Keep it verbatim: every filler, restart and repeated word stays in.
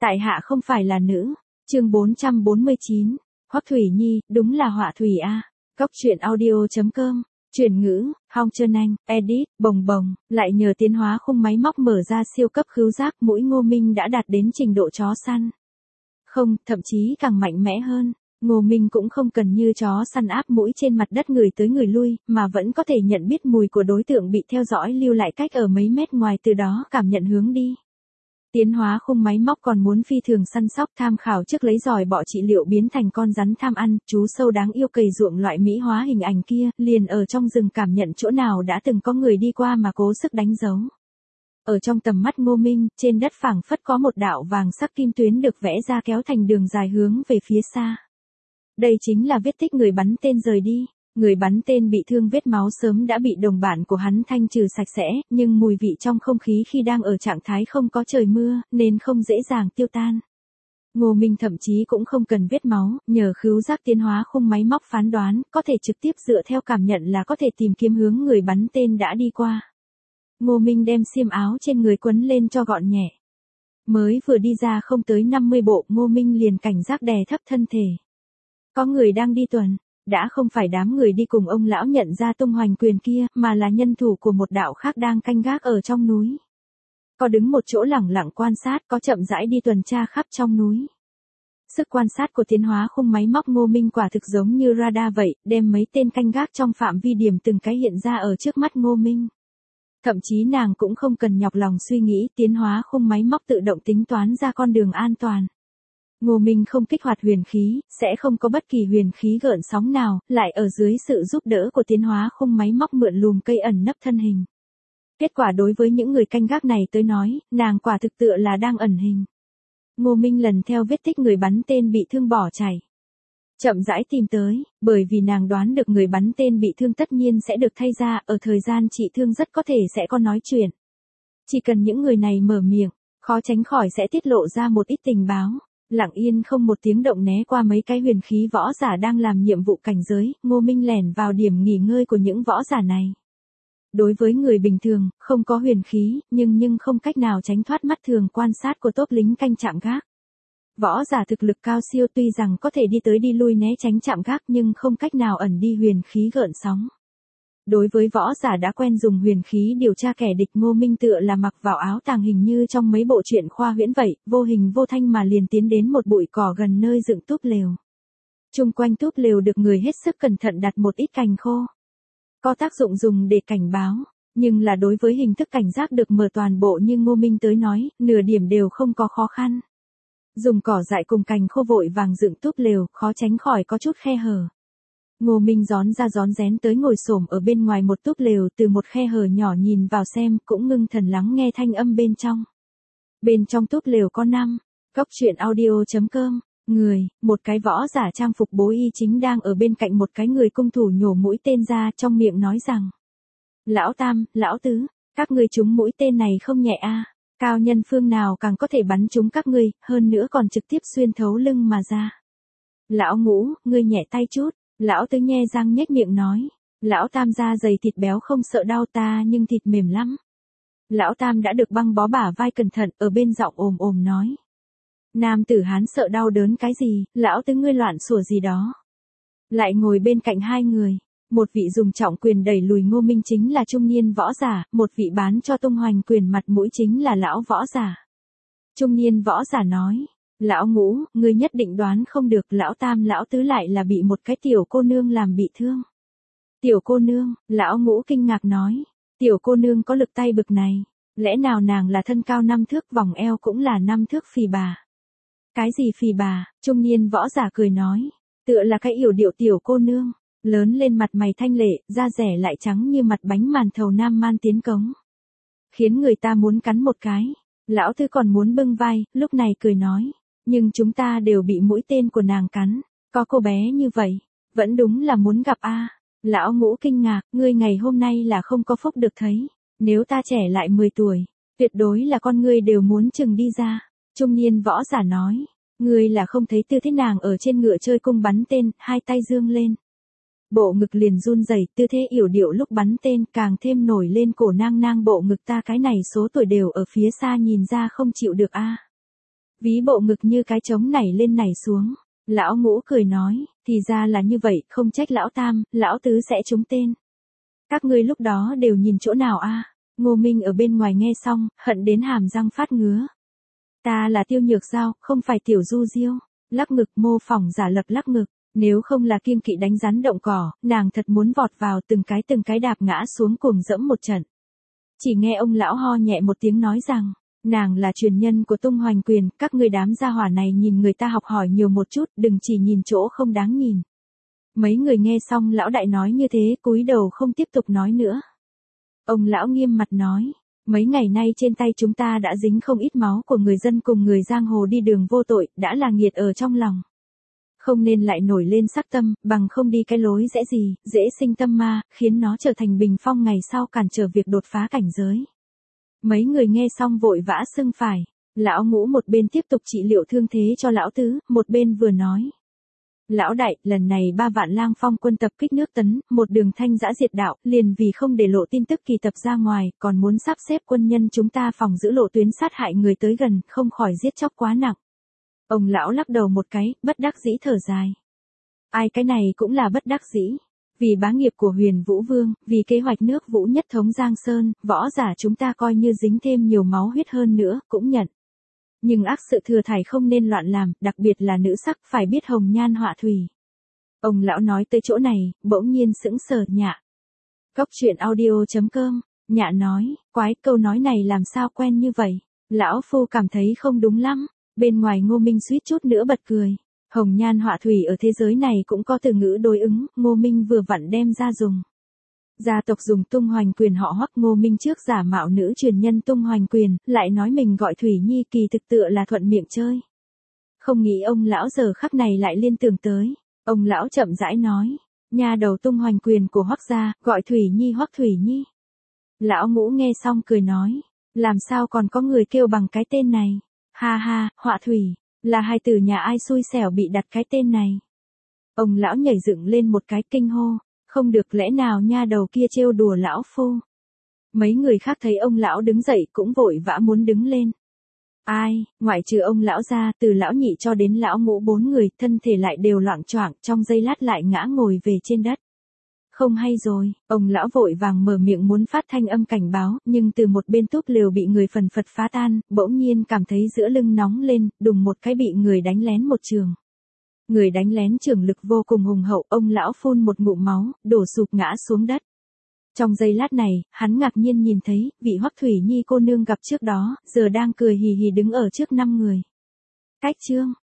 Tại hạ không phải là nữ. Chương bốn trăm bốn mươi chín. Hoắc Thủy Nhi, đúng là họa thủy a. Cốc truyện audio chấm com. Chuyển ngữ, Hong Trơn Anh, edit, bồng bồng, lại nhờ tiến hóa khung máy móc mở ra siêu cấp khứu giác, mũi Ngô Minh đã đạt đến trình độ chó săn. Không, thậm chí càng mạnh mẽ hơn. Ngô Minh cũng không cần như chó săn áp mũi trên mặt đất người tới người lui, mà vẫn có thể nhận biết mùi của đối tượng bị theo dõi lưu lại cách ở mấy mét ngoài, từ đó cảm nhận hướng đi. Tiến hóa khung máy móc còn muốn phi thường săn sóc, tham khảo trước lấy giỏi bọ trị liệu biến thành con rắn tham ăn, chú sâu đáng yêu cầy ruộng loại mỹ hóa hình ảnh kia, liền ở trong rừng cảm nhận chỗ nào đã từng có người đi qua mà cố sức đánh dấu. Ở trong tầm mắt Ngô Minh, trên đất phảng phất có một đạo vàng sắc kim tuyến được vẽ ra kéo thành đường dài hướng về phía xa. Đây chính là vết tích người bắn tên rời đi. Người bắn tên bị thương vết máu sớm đã bị đồng bạn của hắn thanh trừ sạch sẽ, nhưng mùi vị trong không khí khi đang ở trạng thái không có trời mưa, nên không dễ dàng tiêu tan. Ngô Minh thậm chí cũng không cần vết máu, nhờ khứu giác tiến hóa khung máy móc phán đoán, có thể trực tiếp dựa theo cảm nhận là có thể tìm kiếm hướng người bắn tên đã đi qua. Ngô Minh đem xiêm áo trên người quấn lên cho gọn nhẹ. Mới vừa đi ra không tới năm mươi bộ, Ngô Minh liền cảnh giác đè thấp thân thể. Có người đang đi tuần. Đã không phải đám người đi cùng ông lão nhận ra tung hoành quyền kia, mà là nhân thủ của một đạo khác đang canh gác ở trong núi. Có đứng một chỗ lẳng lặng quan sát, có chậm rãi đi tuần tra khắp trong núi. Sức quan sát của tiến hóa khung máy móc Ngô Minh quả thực giống như radar vậy, đem mấy tên canh gác trong phạm vi điểm từng cái hiện ra ở trước mắt Ngô Minh. Thậm chí nàng cũng không cần nhọc lòng suy nghĩ, tiến hóa khung máy móc tự động tính toán ra con đường an toàn. Ngô Minh không kích hoạt huyền khí, sẽ không có bất kỳ huyền khí gợn sóng nào, lại ở dưới sự giúp đỡ của tiến hóa khung máy móc mượn lùm cây ẩn nấp thân hình. Kết quả đối với những người canh gác này tới nói, nàng quả thực tựa là đang ẩn hình. Ngô Minh lần theo vết tích người bắn tên bị thương bỏ chạy. Chậm rãi tìm tới, bởi vì nàng đoán được người bắn tên bị thương tất nhiên sẽ được thay ra, ở thời gian trị thương rất có thể sẽ có nói chuyện. Chỉ cần những người này mở miệng, khó tránh khỏi sẽ tiết lộ ra một ít tình báo. Lặng yên không một tiếng động né qua mấy cái huyền khí võ giả đang làm nhiệm vụ cảnh giới, Ngô Minh lẻn vào điểm nghỉ ngơi của những võ giả này. Đối với người bình thường, không có huyền khí, nhưng nhưng không cách nào tránh thoát mắt thường quan sát của tốp lính canh trạm gác. Võ giả thực lực cao siêu tuy rằng có thể đi tới đi lui né tránh trạm gác nhưng không cách nào ẩn đi huyền khí gợn sóng. Đối với võ giả đã quen dùng huyền khí điều tra kẻ địch, Ngô Minh tựa là mặc vào áo tàng hình như trong mấy bộ truyện khoa huyễn vậy, vô hình vô thanh mà liền tiến đến một bụi cỏ gần nơi dựng túp lều. Chung quanh túp lều được người hết sức cẩn thận đặt một ít cành khô. Có tác dụng dùng để cảnh báo, nhưng là đối với hình thức cảnh giác được mở toàn bộ như Ngô Minh tới nói, nửa điểm đều không có khó khăn. Dùng cỏ dại cùng cành khô vội vàng dựng túp lều, khó tránh khỏi có chút khe hở. Ngô Minh rón ra rón rén tới ngồi xổm ở bên ngoài một túp lều, từ một khe hở nhỏ nhìn vào xem, cũng ngưng thần lắng nghe thanh âm bên trong. Bên trong túp lều có năm, cốc truyện audio chấm com, người, một cái võ giả trang phục bố y chính đang ở bên cạnh một cái người cung thủ nhổ mũi tên ra, trong miệng nói rằng: Lão Tam, Lão Tứ, các ngươi trúng mũi tên này không nhẹ a, cao nhân phương nào càng có thể bắn trúng các ngươi, hơn nữa còn trực tiếp xuyên thấu lưng mà ra. Lão Ngũ, ngươi nhẹ tay chút. Lão Tứ nhe răng nhếch miệng nói, Lão Tam da dày thịt béo không sợ đau ta nhưng thịt mềm lắm. Lão Tam đã được băng bó bả vai cẩn thận, ở bên giọng ồm ồm nói. Nam tử Hán sợ đau đớn cái gì, Lão Tứ ngươi loạn sủa gì đó. Lại ngồi bên cạnh hai người, một vị dùng trọng quyền đẩy lùi Ngô Minh chính là trung niên võ giả, một vị bán cho tung hoành quyền mặt mũi chính là lão võ giả. Trung niên võ giả nói. Lão Ngũ, ngươi nhất định đoán không được, Lão Tam Lão Tứ lại là bị một cái tiểu cô nương làm bị thương. Tiểu cô nương, Lão Ngũ kinh ngạc nói, tiểu cô nương có lực tay bực này, lẽ nào nàng là thân cao năm thước, vòng eo cũng là năm thước phì bà. Cái gì phì bà? Trung niên võ giả cười nói, tựa là cái yểu điệu tiểu cô nương, lớn lên mặt mày thanh lệ, da rẻ lại trắng như mặt bánh màn thầu nam man tiến cống. Khiến người ta muốn cắn một cái, Lão Tứ còn muốn bưng vai, lúc này cười nói. Nhưng chúng ta đều bị mũi tên của nàng cắn, có cô bé như vậy, vẫn đúng là muốn gặp a. Lão Ngũ kinh ngạc, ngươi ngày hôm nay là không có phúc được thấy, nếu ta trẻ lại mười tuổi, tuyệt đối là con ngươi đều muốn chừng đi ra. Trung niên võ giả nói, ngươi là không thấy tư thế nàng ở trên ngựa chơi cung bắn tên, hai tay dương lên. Bộ ngực liền run rẩy, tư thế yểu điệu lúc bắn tên càng thêm nổi lên cổ nang nang bộ ngực ta, cái này số tuổi đều ở phía xa nhìn ra không chịu được a. ví bộ ngực như cái trống nảy lên nảy xuống. Lão Ngũ cười nói, thì ra là như vậy, không trách lão Tam, lão Tứ sẽ trúng tên. Các ngươi lúc đó đều nhìn chỗ nào a? Ngô Minh ở bên ngoài nghe xong, hận đến hàm răng phát ngứa. Ta là Tiêu Nhược Giao, không phải Tiểu Du Diêu. Lắc ngực, mô phỏng giả lập lắc ngực. Nếu không là kiêng kỵ đánh rắn động cỏ, nàng thật muốn vọt vào từng cái từng cái đạp ngã xuống cùng dẫm một trận. Chỉ nghe ông lão ho nhẹ một tiếng nói rằng, nàng là truyền nhân của Tung Hoành Quyền, các ngươi đám gia hỏa này nhìn người ta học hỏi nhiều một chút, đừng chỉ nhìn chỗ không đáng nhìn. Mấy người nghe xong lão đại nói như thế, cúi đầu không tiếp tục nói nữa. Ông lão nghiêm mặt nói, mấy ngày nay trên tay chúng ta đã dính không ít máu của người dân cùng người giang hồ đi đường vô tội, đã là nghiệt ở trong lòng. Không nên lại nổi lên sắc tâm, bằng không đi cái lối dễ gì, dễ sinh tâm ma, khiến nó trở thành bình phong ngày sau cản trở việc đột phá cảnh giới. Mấy người nghe xong vội vã xưng phải. Lão Ngũ một bên tiếp tục trị liệu thương thế cho lão Tứ, một bên vừa nói. Lão đại, lần này ba vạn lang phong quân tập kích nước Tấn, một đường thanh dã diệt đạo, liền vì không để lộ tin tức kỳ tập ra ngoài, còn muốn sắp xếp quân nhân chúng ta phòng giữ lộ tuyến sát hại người tới gần, không khỏi giết chóc quá nặng. Ông lão lắc đầu một cái, bất đắc dĩ thở dài. Ai cái này cũng là bất đắc dĩ. Vì bá nghiệp của Huyền Vũ Vương, vì kế hoạch nước Vũ nhất thống Giang Sơn, võ giả chúng ta coi như dính thêm nhiều máu huyết hơn nữa, cũng nhận. Nhưng ác sự thừa thải không nên loạn làm, đặc biệt là nữ sắc phải biết hồng nhan họa thủy. Ông lão nói tới chỗ này, bỗng nhiên sững sờ. Nhạ. Cốc truyện audio chấm com, Nhạ nói, quái, câu nói này làm sao quen như vậy? Lão phu cảm thấy không đúng lắm. Bên ngoài Ngô Minh suýt chút nữa bật cười. Hồng nhan họa thủy ở thế giới này cũng có từ ngữ đối ứng, Ngô Minh vừa vặn đem ra dùng. Gia tộc dùng Tung Hoành Quyền họ Hoắc, Ngô Minh trước giả mạo nữ truyền nhân Tung Hoành Quyền, lại nói mình gọi Thủy Nhi, kỳ thực tựa là thuận miệng chơi. Không nghĩ ông lão giờ khắc này lại liên tưởng tới. Ông lão chậm rãi nói, nhà đầu Tung Hoành Quyền của Hoắc gia, gọi Thủy Nhi Hoắc Thủy Nhi. Lão Ngũ nghe xong cười nói, làm sao còn có người kêu bằng cái tên này? Ha ha, họa thủy, là hai từ nhà ai xui xẻo bị đặt cái tên này. Ông lão nhảy dựng lên một cái kinh hô, không được, lẽ nào nha đầu kia trêu đùa lão phu. Mấy người khác thấy ông lão đứng dậy cũng vội vã muốn đứng lên. Ai, ngoại trừ ông lão ra, từ lão nhị cho đến lão Ngũ bốn người, thân thể lại đều loạng choạng, trong giây lát lại ngã ngồi về trên đất. Không hay rồi, ông lão vội vàng mở miệng muốn phát thanh âm cảnh báo, nhưng từ một bên túp lều bị người phần phật phá tan, bỗng nhiên cảm thấy giữa lưng nóng lên, đùng một cái bị người đánh lén một trường. Người đánh lén trường lực vô cùng hùng hậu, ông lão phun một ngụm máu, đổ sụp ngã xuống đất. Trong giây lát này, hắn ngạc nhiên nhìn thấy, vị Hoắc Thủy Nhi cô nương gặp trước đó, giờ đang cười hì hì đứng ở trước năm người. Cách chương